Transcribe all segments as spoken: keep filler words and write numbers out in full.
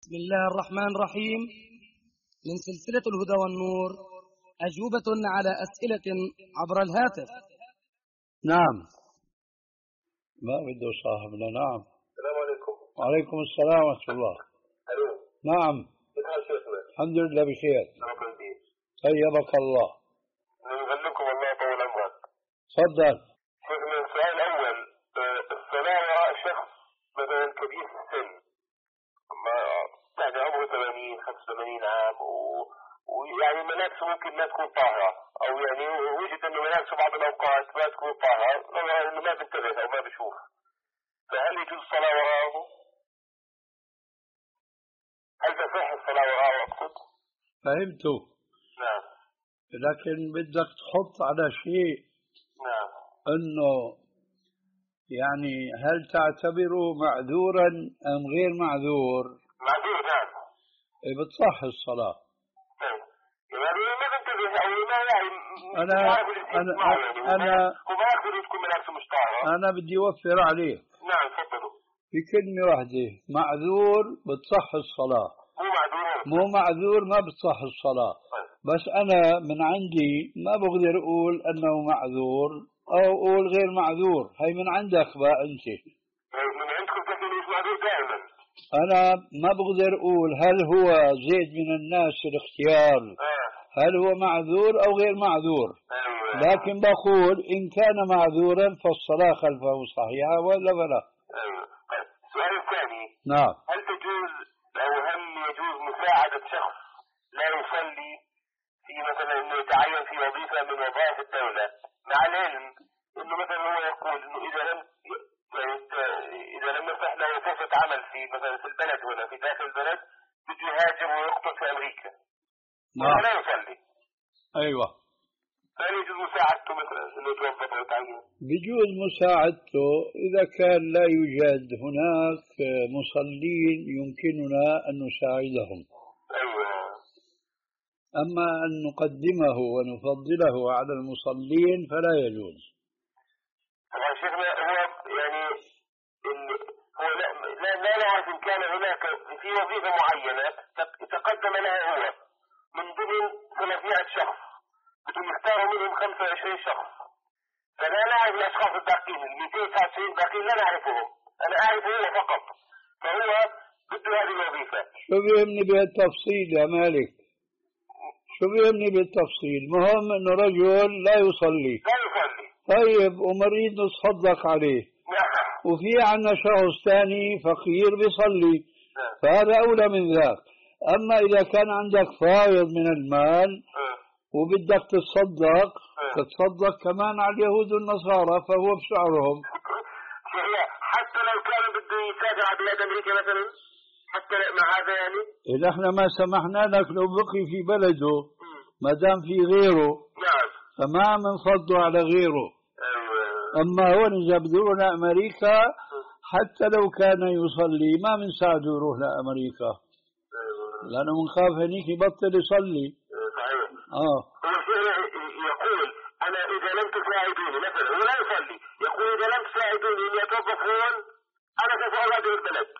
بسم الله الرحمن الرحيم. من سلسلة الهدى والنور أجوبة على أسئلة عبر الهاتف. نعم. ما بده صاحبنا. نعم. السلام عليكم. وعليكم السلام ورحمة الله. ألو. نعم. كيف حال شيخنا؟ الحمد لله بخير. ربنا يهديك. طيبك الله. نغلبكم والله طول عمرك. تفضل. شيخنا السؤال الأول، الصلاة وراء شخص مثلا كبير في السن، ما يعني عمره ثمانين خمسة وثمانين عام و... ويعني ملابسه ممكن ما تكون طاهرة، أو يعني وجد إنه ملابسه بعض الأوقات ما تكون طاهرة، إنه ما بينتبه أو ما بيشوف، فهل يجوز الصلاة وراءه؟ هل تصح الصلاة وراءه أقصد؟ فهمته. نعم. لكن بدك تحط على شيء. نعم. انه يعني هل تعتبره معذورا ام غير معذور؟ معذور. نعم. بتصح الصلاة. طيب. يعني ما بنتبه او ما يعني انا انا يعني انا وما يقدر تكون ملابسه مش طاهرة. انا بدي اوفر عليه. نعم تفضلوا. بكلمة واحدة، معذور بتصح الصلاة، مو معذور. مو معذور ما بتصح الصلاة. طيب. بس أنا من عندي ما بقدر أقول أنه معذور أو أقول غير معذور. هي من عندك بقى أنت. طيب من عندكم كيف مش معذور دائما؟ أنا ما بقدر أقول هل هو زيد من الناس الاختيار، آه. هل هو معذور أو غير معذور. أيوة. لكن بقول إن كان معذورا فالصلاة خلفه صحيحة ولا فلا. أيوة. طيب. السؤال الثاني. نعم. هل تجوز أو هل يجوز مساعدة شخص لا يصلي في مثلا انه يتعين في وظيفة من وظائف الدولة، مع العلم انه مثلا هو يقول انه اذا لم اذا لم يفتح له فرصة عمل في مثلا في البلد ولا في داخل البلد بده يهاجر ويقتل في امريكا. نعم. ولا يصلي. ايوه. فهل يجوز مساعدته مثلا انه يتوظف ويتعين؟ بجوز مساعدته إذا كان لا يوجد هناك مصلين يمكننا أن نساعدهم. ايوه. أما أن نقدمه ونفضله على المصلين فلا يجوز. طبعا شيخنا هو يعني هو لا, لا, لا نعرف إن كان هناك في وظيفة معينة تقدم لها هو من ضمن ثلاثمائة شخص، بدهم يختاروا منهم خمسة وعشرين شخص، فلا نعرف الأشخاص الباقين ال مئتين وتسعة وتسعين باقين لا نعرفهم، أنا أعرف هو فقط، فهو بده هذه الوظيفة. شو بيهمني بهالتفصيل يا مالك؟ شو بيهمني بالتفصيل؟ مهم انه رجل لا يصلي. لا يصلي. طيب ومريض نتصدق عليه. نعم. وفي عنا شخص ثاني فقير بيصلي. نعم. فهذا اولى من ذاك. اما اذا كان عندك فائض من المال نعم. وبدك تتصدق، نعم. تتصدق كمان على اليهود والنصارى فهو بشعرهم. حتى لو كان بده يسافر على بلاد امريكا مثلا، حتى مع هذا يعني إذا احنا ما سمحنا لك لو بقي في بلده ما دام في غيره. نعم. فما بنفضله على غيره. أيوة. اما هون اذا بده يروح لامريكا حتى لو كان يصلي ما بنساعده يروح لامريكا. أيوة. لانه بنخاف هنيك يبطل يصلي. صحيح. اه يقول انا اذا لم تساعدوني مثلا، هو لا يصلي، يقول اذا لم تساعدوني اني اتوظف هون انا سوف اغادر البلد.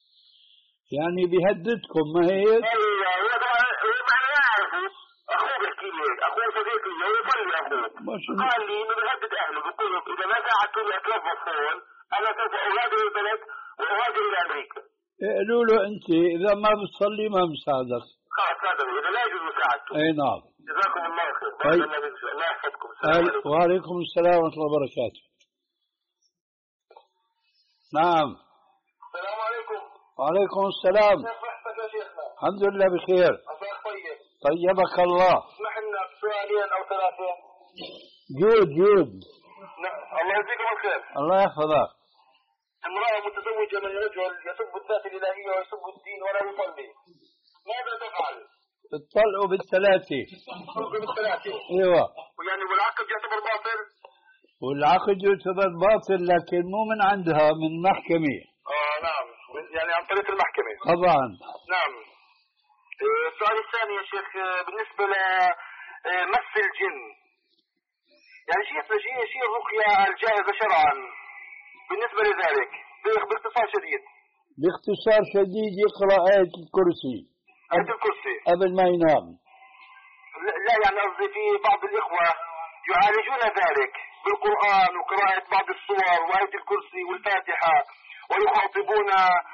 يعني بيهددكم ما هيك؟ ايوه. هو طبعا هو معنا لا اعرفه، اخوه بيحكي لي هيك، اخوه صديق لي هو يصلي اخوه، قال لي انه بيهدد اهله بيقول لهم اذا ما ساعدتوني اتوظف هون انا سوف اغادر البلد واهاجر الى امريكا. قالوا له انت اذا ما بتصلي ما بنساعدك. خلاص هذا اذا لا يجوز مساعدته. اي نعم. جزاكم الله خير. طيب. الله يحفظكم. وعليكم السلام ورحمة الله وبركاته. نعم. السلام عليكم. وعليكم السلام. كيف صحتك يا شيخنا؟ الحمد لله بخير. عساك طيب. طيبك الله. اسمح لنا بسؤالين او ثلاثة. جود جود. نعم. الله يجزيكم الخير. الله يحفظك. امرأة متزوجة من رجل يسب الذات الإلهية ويسب الدين ولا يصلي، ماذا تفعل؟ اطلعوا بالثلاثة. تطلقوا بالثلاثة. ايوه. ويعني والعقد يعتبر باطل؟ والعقد يعتبر باطل لكن مو من عندها، من محكمة. اه نعم، يعني عن طريق المحكمة. طبعا. نعم. السؤال الثاني يا شيخ بالنسبة لمس الجن، يعني شيء شيء شيء الرقية الجائزة شرعا بالنسبة لذلك باختصار شديد. باختصار شديد يقرأ آية الكرسي آية الكرسي قبل ما ينام. لا يعني قصدي في بعض الإخوة يعالجون ذلك بالقرآن وقراءة بعض الصور وآية الكرسي والفاتحة، ويخاطبون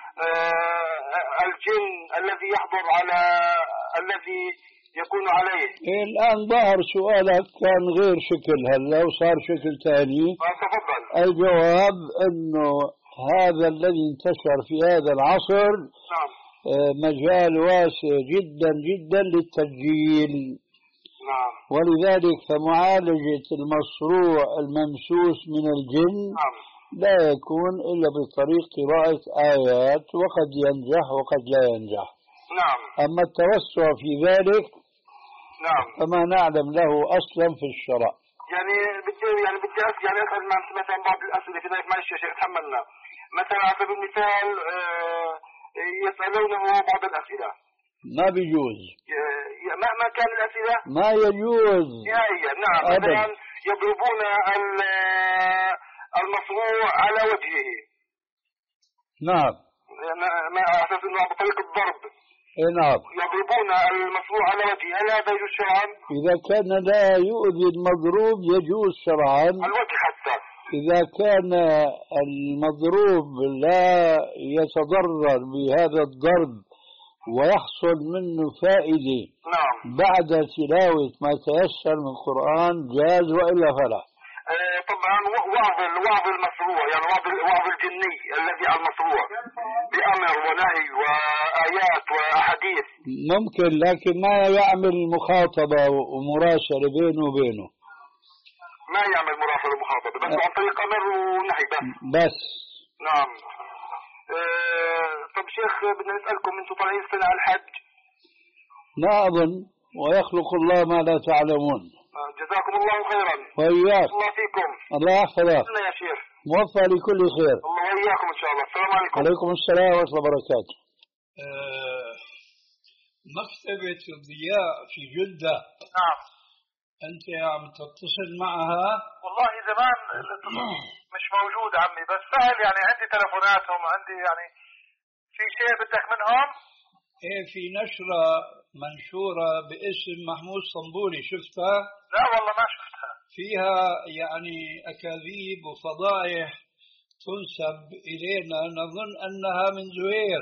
الجن الذي يحضر على الذي يكون عليه. الآن ظهر سؤالك كان غير شكل هلا وصار شكل ثاني. تفضل. الجواب أنه هذا الذي انتشر في هذا العصر نعم. مجال واسع جدا جدا للتسجيل. نعم. ولذلك فمعالجة المصروع الممسوس من الجن نعم. لا يكون إلا بطريق قراءة آيات، وقد ينجح وقد لا ينجح. نعم. أما التوسع في ذلك نعم فما نعلم له أصلا في الشرع. يعني بدي يعني بدي أسأل يعني أسأل مثلا بعض الأسئلة في ذلك، معلش يا شيخ تحملنا. مثلا على سبيل المثال يسألونه بعض الأسئلة ما بيجوز مهما كان الأسئلة، ما يجوز نهائيا. نعم. مثلا يضربون المصروع على وجهه. نعم. ما أساس إنه بطريقة الضرب. نعم. يضربون المصروع على وجهه، هل هذا يجوز شرعا؟ إذا كان لا يؤذي المضروب يجوز شرعا. الوجه حتى. إذا كان المضروب لا يتضرر بهذا الضرب ويحصل منه فائدة نعم. بعد تلاوة ما تيسر من القرآن جاز، وإلا فلا. آه طبعا وعظ وعظ المصروع يعني وعظ وعظ الجني الذي على المصروع بأمر ونهي وآيات وأحاديث ممكن، لكن ما يعمل مخاطبة ومراسلة بينه وبينه. ما يعمل مراسلة ومخاطبة بس عن طريق أمر ونهي بس. بس. نعم. آه طب شيخ بدنا نسألكم، انتم طالعين السنة على الحج؟ لا أظن، ويخلق الله ما لا تعلمون. جزاكم الله خيرا. وإياك. الله فيكم. الله يحفظك. يا شيخ. موفق لكل خير. الله وإياكم إن شاء الله. السلام عليكم. عليكم السلام ورحمة الله وبركاته. آه مكتبة الضياء في جدة. نعم. أنت عم تتصل معها؟ والله زمان مش موجود عمي، بس سهل يعني عندي تلفوناتهم، عندي يعني في شيء بدك منهم؟ ايه في نشرة منشورة باسم محمود صنبولي، شفتها؟ لا والله ما شفتها. فيها يعني أكاذيب وفضائح تنسب إلينا نظن أنها من زهير.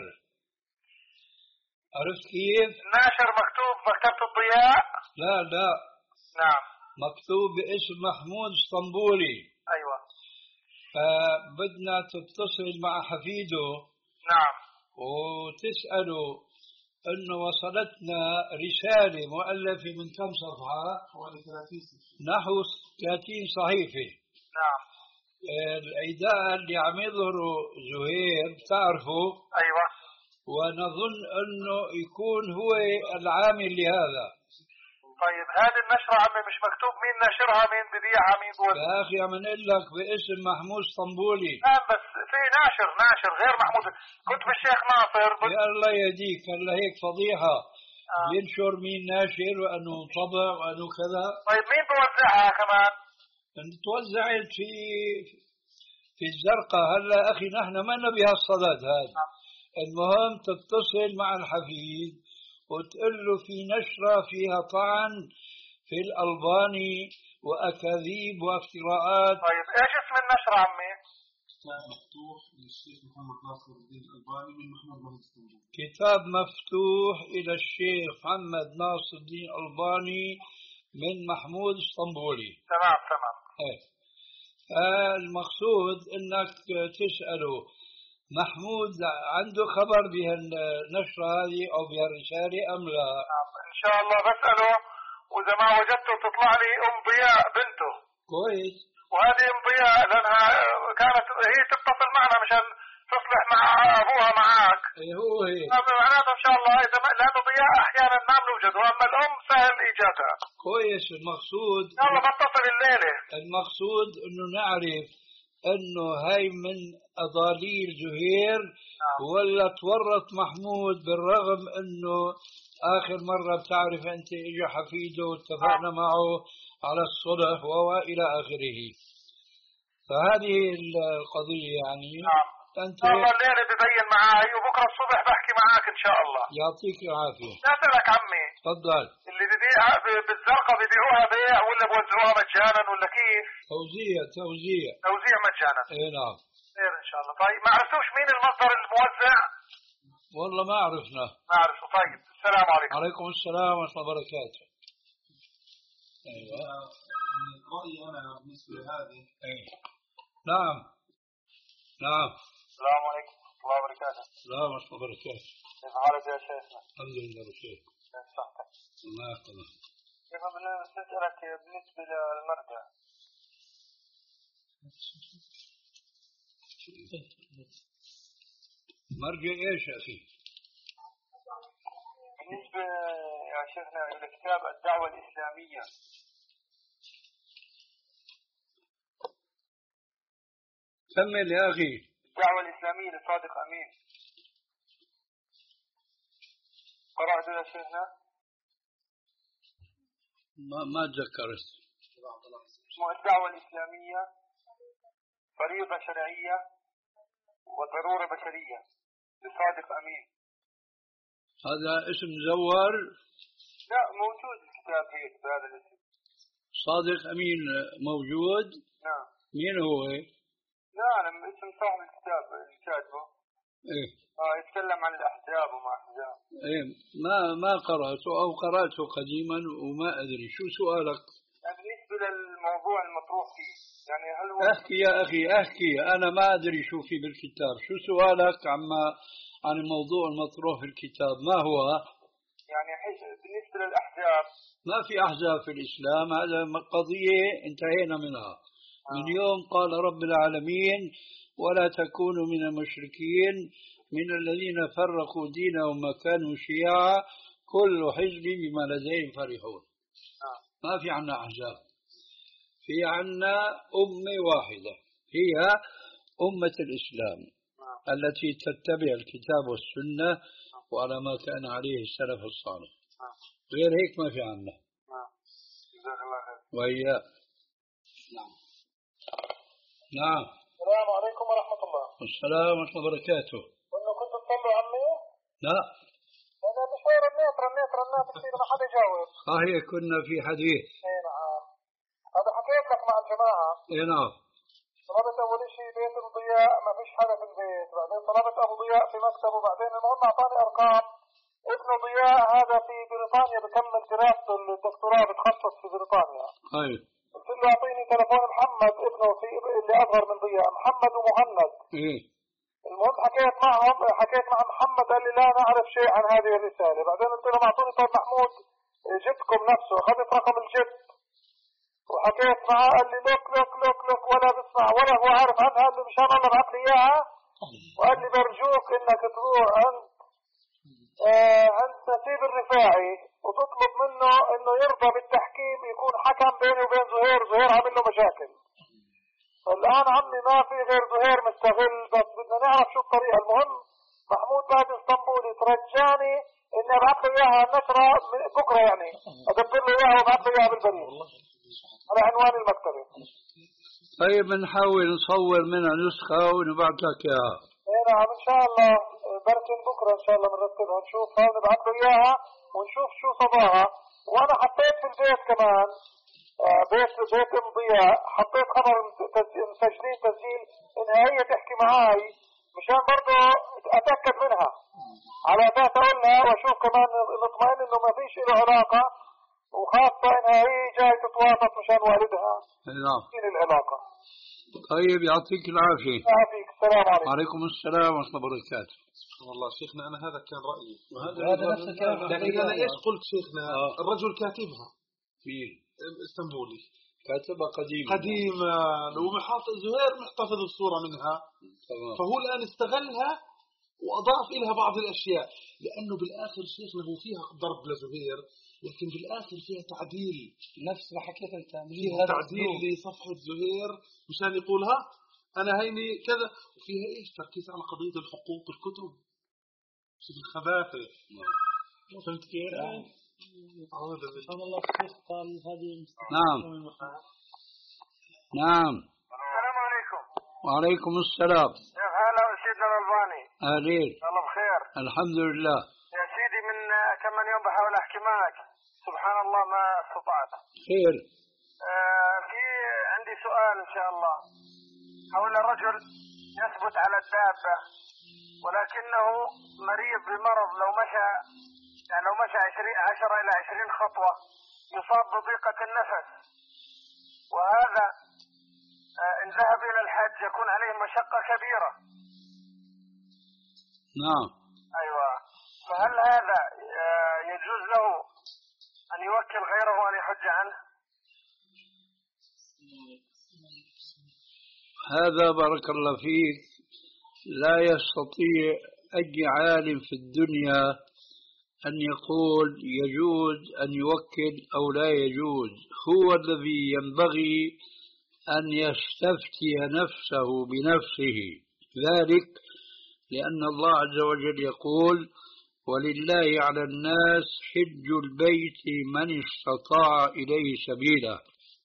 عرفت كيف؟ ناشر مكتوب مكتبة الضياء؟ لا لا. نعم. مكتوب باسم محمود صنبولي. أيوة. فبدنا تتصل مع حفيده. نعم. وتسأله أنه وصلتنا رسالة مؤلفة من كم صفحة؟ نحو ثلاثين صحيفة. نعم. الإيداء اللي عم يظهروا زهير بتعرفوا؟ أيوة. ونظن أنه يكون هو العامل لهذا. طيب هذه النشرة عمي مش مكتوب مين ناشرها، مين ببيعها، مين بوزع؟ يا أخي عم نقول لك باسم محمود صنبولي. نعم بس في ناشر ناشر غير محمود، كنت بالشيخ ناصر بس... يا الله يهديك، هلا هيك فضيحة. آه. ينشر مين ناشر وأنه طبع وأنه كذا. طيب مين بوزعها كمان؟ توزعت في في الزرقاء. هلا أخي نحن ما نبي هالصدد هذا. آه. المهم تتصل مع الحفيد وتقول له في نشرة فيها طعن في الألباني وأكاذيب وافتراءات. طيب إيش اسم النشرة عمي؟ كتاب مفتوح للشيخ محمد ناصر الدين الألباني من محمد محمود صنبولي. كتاب مفتوح إلى الشيخ محمد ناصر الدين الألباني من محمود صنبولي. تمام تمام. ايه. المقصود انك تسأله محمود عنده خبر بهالنشرة هذه او بهالرسالة ام لا؟ نعم ان شاء الله بسأله، واذا ما وجدته تطلع لي ام ضياء بنته. كويس. وهذه ام ضياء لانها كانت هي تتصل معنا مشان تصلح مع ابوها معك. ايه هو هيك. معناته ان شاء الله اذا لانه ضياء احيانا ما بنوجد، واما الام سهل ايجادها. كويس. المقصود يلا بتصل الليله. المقصود انه نعرف انه هاي من اضاليل زهير. نعم. ولا تورط محمود بالرغم انه اخر مره بتعرف انت اجى حفيده واتفقنا نعم. معه على الصلح والى اخره. فهذه القضيه يعني. نعم. أنت إن شاء الله الليلة ببين معاي وبكرة الصبح بحكي معاك إن شاء الله. يعطيك العافية. أسألك عمي. تفضل. اللي ببيع بالزرقة ببيعوها بيع ولا بوزعوها مجانا ولا كيف؟ توزيع توزيع. توزيع مجانا. إيه نعم. خير إن شاء الله. طيب ما عرفتوش مين المصدر الموزع؟ والله ما عرفنا. ما عرفته. طيب السلام عليكم. عليكم السلام ورحمة الله وبركاته. أيوة. رأيي أنا بالنسبة لهذه. أيه. نعم. نعم. السلام عليكم ورحمة الله وبركاته. السلام ورحمة الله وبركاته. كيف حالك يا شيخنا؟ الحمد لله بخير. كيف صحتك؟ الله يحفظك. كيف بنسألك بالنسبة للمرجع؟ مرجع ايش يا اخي؟ بالنسبة يا شيخنا إلى كتاب الدعوة الإسلامية. كمل يا اخي. الدعوة الإسلامية لصادق أمين. قرأته يا شيخنا؟ ما ما تذكرت. اسمه الدعوة الإسلامية فريضة شرعية وضرورة بشرية لصادق أمين. هذا اسم مزور؟ لا موجود الكتاب هيك بهذا الاسم. صادق أمين موجود؟ نعم. مين هو؟ لا أنا اسم صاحب الكتاب اللي كاتبه. إيه. آه يتكلم عن الأحزاب وما أحزاب. إيه ما ما قرأته أو قرأته قديما وما أدري شو سؤالك؟ بالنسبة للموضوع المطروح فيه يعني هل هو أحكي يا أخي أحكي أنا ما أدري شو في بالكتاب. شو سؤالك عما عن الموضوع المطروح في الكتاب؟ ما هو؟ يعني بالنسبة للأحزاب ما في أحزاب في الإسلام. هذا قضية انتهينا منها. آه. من يوم قال رب العالمين ولا تكونوا من المشركين من الذين فرقوا دينهم وكانوا شيعا كل حزب بما لديهم فرحون. آه. ما في عنا أحزاب. في عنا أمة واحدة هي أمة الإسلام آه. التي تتبع الكتاب والسنة آه. وعلى ما كان عليه السلف الصالح. آه. غير هيك ما في عنا. آه. جزاك الله خير. وإياه. نعم. نعم. السلام عليكم ورحمة الله. السلام ورحمة الله وبركاته. إنه كنت تصلوا عمي؟ لا. أنا بشوي رنيت رنيت رنيت كثير ما حدا يجاوب. صحيح كنا في حديث. إيه نعم. هذا حكيت لك مع الجماعة. إيه نعم. طلبت أول شيء بيت الضياء ما فيش حدا في البيت، بعدين طلبت أبو ضياء في مكتبه، بعدين المهم أعطاني أرقام. ابن ضياء هذا في بريطانيا بكمل دراسته الدكتوراه بتخصص في بريطانيا. أيوه. قلت له أعطيني تلفون محمد ابنه في اللي أصغر من ضياء محمد ومهند. إيه. المهم حكيت معهم حكيت مع محمد قال لي لا نعرف شيء عن هذه الرسالة. بعدين قلت لهم أعطوني طيب محمود جدكم نفسه، أخذت رقم الجد وحكيت معه قال لي لوك لوك لوك لوك ولا بسمع ولا هو عارف عنها. قال لي مشان الله ابعث لي إياها وقال لي برجوك إنك تروح عند آه عند نسيب الرفاعي وتطلب منه إنه يرضى بالتحكيم يكون حكم بيني وبين زهير. زهير عامل له مشاكل. فالآن عمي ما في غير زهير مستغل بس بدنا نعرف شو الطريقة. المهم محمود بعد اسطنبولي ترجاني إني أبعث له إياها النشرة بكرة يعني أدبر له إياها وأبعث له إياها بالبريد على عنوان المكتبة. طيب نحاول نصور منها نسخة ونبعث لك إياها. إيه نعم إن شاء الله بركن بكرة إن شاء الله بنرتبها نشوفها ونبعث له إياها ونشوف شو صداها. وأنا حطيت في البيت كمان بيت بيت ضياء حطيت خبر مسجلين تسجيل إنها هي تحكي معاي مشان برضه أتأكد منها على أساس أقول لها وأشوف كمان نطمئن إنه ما فيش له علاقة وخاصة إنها هي جاي تتواصل مشان والدها. نعم. فين العلاقة؟ طيب يعطيك العافية. يعافيك. السلام عليكم. وعليكم السلام ورحمة الله وبركاته. والله شيخنا أنا هذا كان رأيي. وهذا نفس الكلام. لكن أنا إيش قلت شيخنا؟ آه. الرجل كاتبها. مين؟ اسطنبولي. كاتبها قديما. قديما ومحافظ زهير محتفظ الصورة منها. طبعا. فهو الآن استغلها وأضاف إلها بعض الأشياء لأنه بالآخر شيخنا هو فيها ضرب لزهير لكن بالآخر فيها تعديل. نفس ما حكيت أنت. فيها تعديل لصفحة زهير مشان يقولها أنا هيني كذا وفيها إيش تركيز على قضية الحقوق الكتب شوف الخباثة. فهمت كيف؟ سبحان الله الشيخ قال هذه. نعم. نعم. السلام عليكم. وعليكم السلام. هلا شيخ أهلين. الله بخير. الحمد لله. يا سيدي من كم من يوم بحاول أحكي معك، سبحان الله ما استطعت. خير. آه في عندي سؤال إن شاء الله حول رجل يثبت على الدابة ولكنه مريض بمرض، لو مشى يعني لو مشى عشرين عشرة إلى عشرين خطوة يصاب بضيقة النفس، وهذا آه إن ذهب إلى الحج يكون عليه مشقة كبيرة. نعم. أيوة، فهل هذا آه يجوز له أن يوكل غيره أن يحج عنه؟ هذا بارك الله فيك لا يستطيع أي عالم في الدنيا أن يقول يجوز أن يوكل أو لا يجوز. هو الذي ينبغي أن يستفتي نفسه بنفسه، ذلك لأن الله عز وجل يقول ولله على الناس حج البيت من استطاع إليه سبيلا.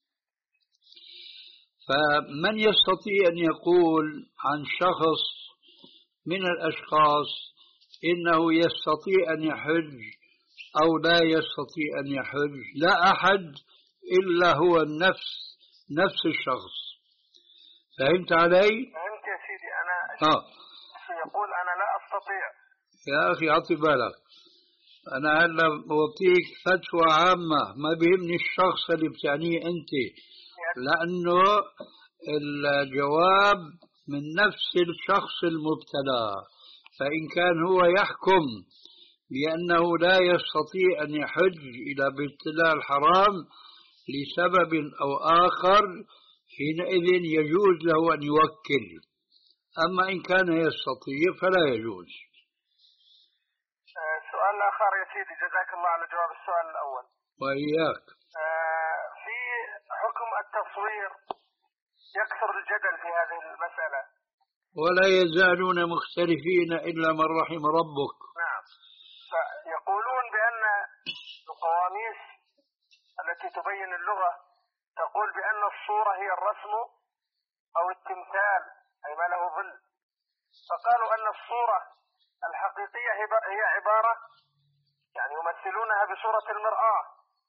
فمن يستطيع أن يقول عن شخص من الأشخاص إنه يستطيع أن يحج أو لا يستطيع أن يحج؟ لا أحد إلا هو النفس، نفس الشخص. فهمت علي؟ فهمت يا سيدي. أنا آه. يقول أنا لا أستطيع. يا أخي أعطي بالك، أنا هلا أعطيك فتوى عامة، ما بيهمني الشخص اللي بتعنيه أنت، لأنه الجواب من نفس الشخص المبتلى. فإن كان هو يحكم بأنه لا يستطيع أن يحج إلى بيت الله الحرام لسبب أو آخر، حينئذ يجوز له أن يوكل. أما إن كان يستطيع فلا يجوز. سؤال آخر يا سيدي، جزاك الله على جواب السؤال الأول. وإياك. في حكم التصوير يكثر الجدل في هذه المسألة، ولا يزالون مختلفين إلا من رحم ربك. نعم. فيقولون بأن القواميس التي تبين اللغة تقول بأن الصورة هي الرسم أو التمثال أي ما له ظل، فقالوا أن الصورة الحقيقية هي عبارة يعني يمثلونها بصورة المرآة،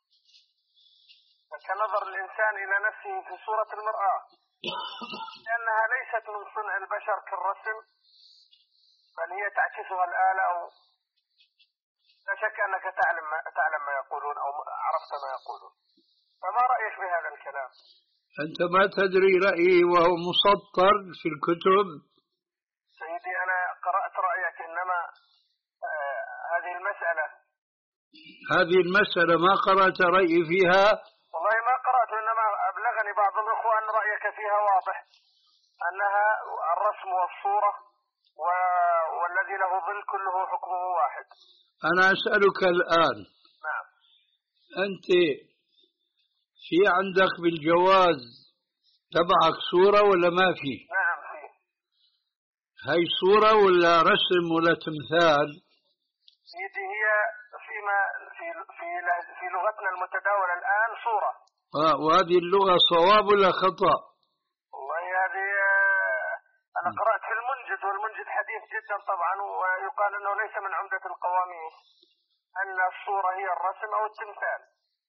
كنظر الإنسان إلى نفسه في صورة المرآة، لأنها ليست من صنع البشر كالرسم، بل هي تعكسها الآلة. أو لا شك أنك تعلم ما, تعلم ما يقولون أو عرفت ما يقولون، فما رأيك بهذا الكلام؟ أنت ما تدري رأيي وهو مسطر في الكتب. سيدي أنا قرأت رأيك، إنما آه هذه المسألة هذه المسألة ما قرأت رأيي فيها؟ والله ما قرأت، إنما أبلغني بعض الأخوة أن رأيك فيها واضح، أنها الرسم والصورة و... والذي له ظل كله حكمه واحد. أنا أسألك الآن. نعم. أنت في عندك بالجواز تبعك صورة ولا ما في؟ نعم في. هاي صورة ولا رسم ولا تمثال؟ سيدي هي فيما في في في لغتنا المتداولة الآن صورة. آه، وهذه اللغة صواب ولا خطأ؟ والله هذه أنا قرأت في المنجد، والمنجد حديث جدا طبعا، ويقال أنه ليس من عمدة القواميس أن الصورة هي الرسم أو التمثال.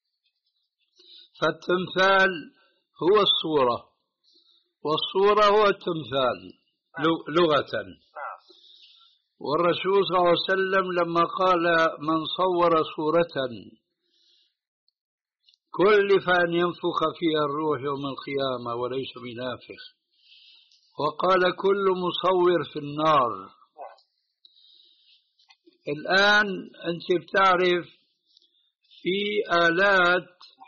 فالتمثال هو الصورة والصورة هو التمثال لغة. نعم. والرسول صلى الله عليه وسلم لما قال من صور صورة كلف أن ينفخ فيها الروح يوم القيامة وليس بنافخ، وقال كل مصور في النار. الآن أنت بتعرف في آلات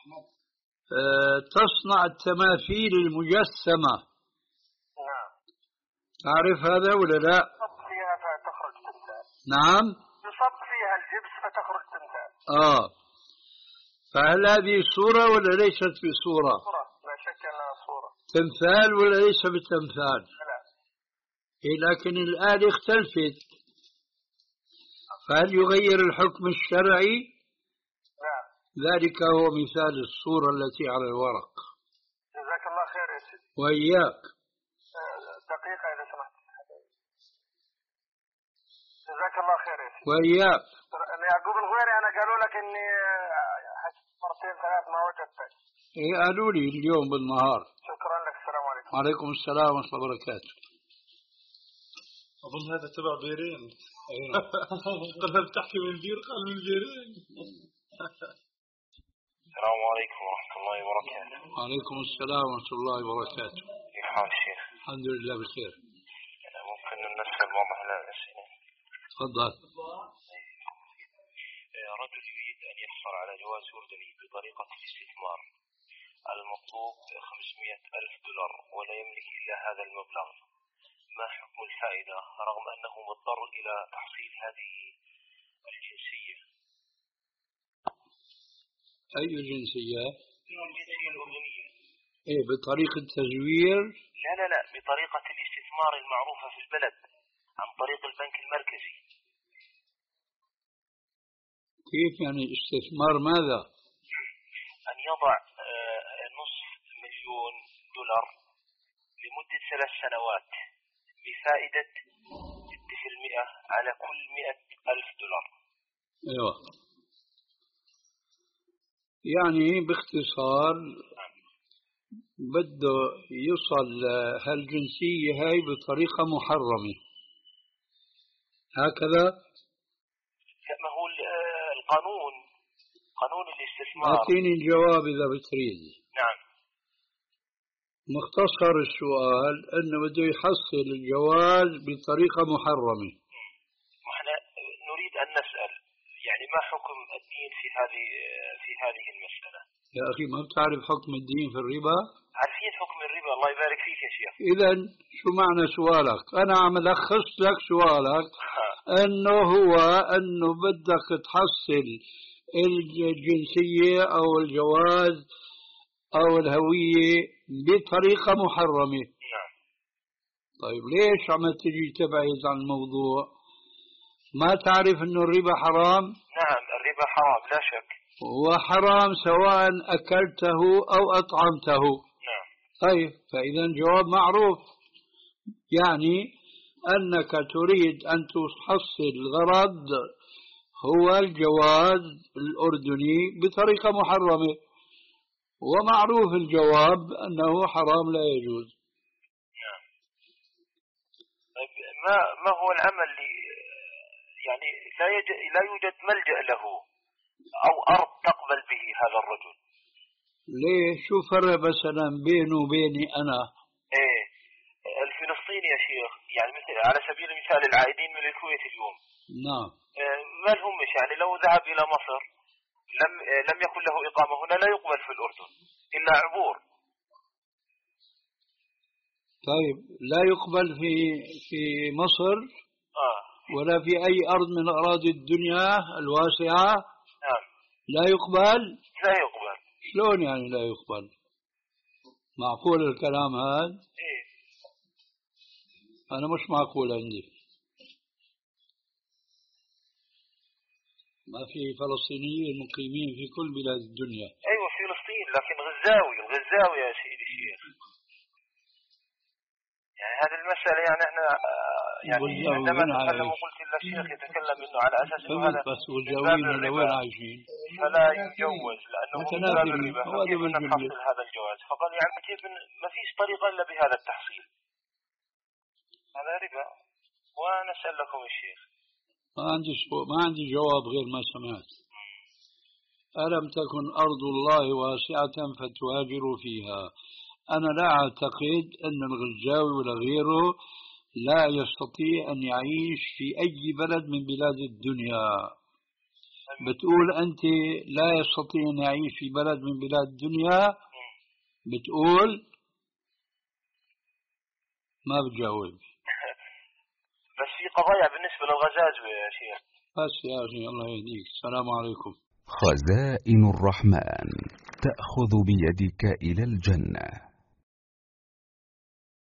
تصنع التماثيل المجسمة. نعم. تعرف هذا ولا لا؟ يصب فيها فتخرج تمثال. نعم. يصب فيها الجبس فتخرج تمثال. آه. فهل هذه صورة ولا ليست بصورة؟ صورة، لا شك أنها صورة. تمثال ولا ليس بتمثال؟ لا. إيه لكن الآن اختلفت، فهل يغير الحكم الشرعي؟ نعم. ذلك هو مثال الصورة التي على الورق. جزاك الله خير يا سيدي. وإياك. دقيقة إذا سمحت. وإياك. يعقوب الغويري أنا قالوا لك إني مرتين ثلاث ما وجدتك. إيه قالوا لي اليوم بالنهار. شكرا لك. السلام عليكم. وعليكم السلام ورحمة الله وبركاته. أظن هذا تبع بيرين. قال بتحكي من بير قال من بيرين. السلام عليكم ورحمة الله وبركاته. وعليكم السلام ورحمة الله وبركاته. كيف حال الشيخ؟ الحمد لله بخير. ممكن نسأل بعض الأسئلة؟ تفضل. رجل يريد أن يحصل على جواز أردني بطريقة الاستثمار. المطلوب خمسمائة ألف دولار ولا يملك إلا هذا المبلغ. ما حكم الفائدة رغم أنه مضطر إلى تحصيل هذه الجنسية؟ أي جنسية؟ الجنسية الأردنية. إيه بطريقة تزوير؟ لا لا لا بطريقة الاستثمار المعروفة في البلد عن طريق البنك المركزي. كيف يعني استثمار ماذا؟ أن يضع نصف مليون دولار لمدة ثلاث سنوات بفائدة ستة بالمئة على كل مئة ألف دولار. أيوة. يعني باختصار بده يوصل هالجنسية هاي بطريقة محرمة هكذا؟ ما هو القانون قانون الاستثمار. أعطيني الجواب إذا بتريد. نعم. مختصر السؤال أنه بده يحصل الجواز بطريقة محرمة. نحن نريد أن نسأل يعني ما حكم الدين في هذه في هذه المسألة؟ يا أخي ما بتعرف حكم الدين في الربا؟ عارفين حكم الربا. الله يبارك فيك يا شيخ. إذا شو معنى سؤالك؟ أنا عم ألخص لك سؤالك أنه هو أنه بدك تحصل الجنسية أو الجواز أو الهوية بطريقة محرمة. نعم. طيب ليش عم تجي تبعد عن الموضوع؟ ما تعرف أنه الربا حرام؟ نعم الربا حرام لا شك. وحرام سواء أكلته أو أطعمته. نعم. طيب فإذا جواب معروف، يعني أنك تريد أن تحصل الغرض هو الجواز الأردني بطريقة محرمة، ومعروف الجواب أنه حرام لا يجوز. نعم. طيب ما ما هو العمل اللي يعني لا يوجد لا يوجد ملجأ له أو أرض تقبل به هذا الرجل؟ ليه؟ شو فرق مثلا بينه وبيني أنا؟ إيه الفلسطيني يا شيخ يعني مثل على سبيل المثال العائدين من الكويت اليوم. نعم. إيه ما لهمش يعني لو ذهب إلى مصر لم إيه لم يكن له إقامة هنا لا يقبل في الأردن إلا عبور. طيب لا يقبل في في مصر آه. ولا في أي أرض من أراضي الدنيا الواسعة؟ نعم. لا يقبل؟ لا يقبل. شلون يعني لا يقبل؟ معقول الكلام هذا؟ إيه. أنا مش معقول عندي. ما في فلسطينيين مقيمين في كل بلاد الدنيا. أيوة فلسطين لكن غزاوي الغزاوي يا سيدي الشيخ. يعني هذه المسألة يعني احنا يعني عندما نتكلم وقلت للشيخ يتكلم انه على اساس انه هذا بس والجاوين هنا وين عايشين؟ فلا يتجوز لانه من باب الربا. فكيف نحصل هذا الجواز؟ فقال يعني كيف ما فيش طريقة الا بهذا التحصيل. هذا ربا. ونسأل لكم الشيخ. ما عندي ما عندي جواب غير ما سمعت. ألم تكن أرض الله واسعة فتهاجروا فيها. أنا لا أعتقد أن الغزاوي ولا غيره لا يستطيع أن يعيش في أي بلد من بلاد الدنيا. بتقول أنت لا يستطيع أن يعيش في بلد من بلاد الدنيا، بتقول ما بتجاوب. بس في قضايا بالنسبة للغزاوي يا شيخ. بس يا أخي الله يهديك. السلام عليكم. خزائن الرحمن تأخذ بيدك إلى الجنة.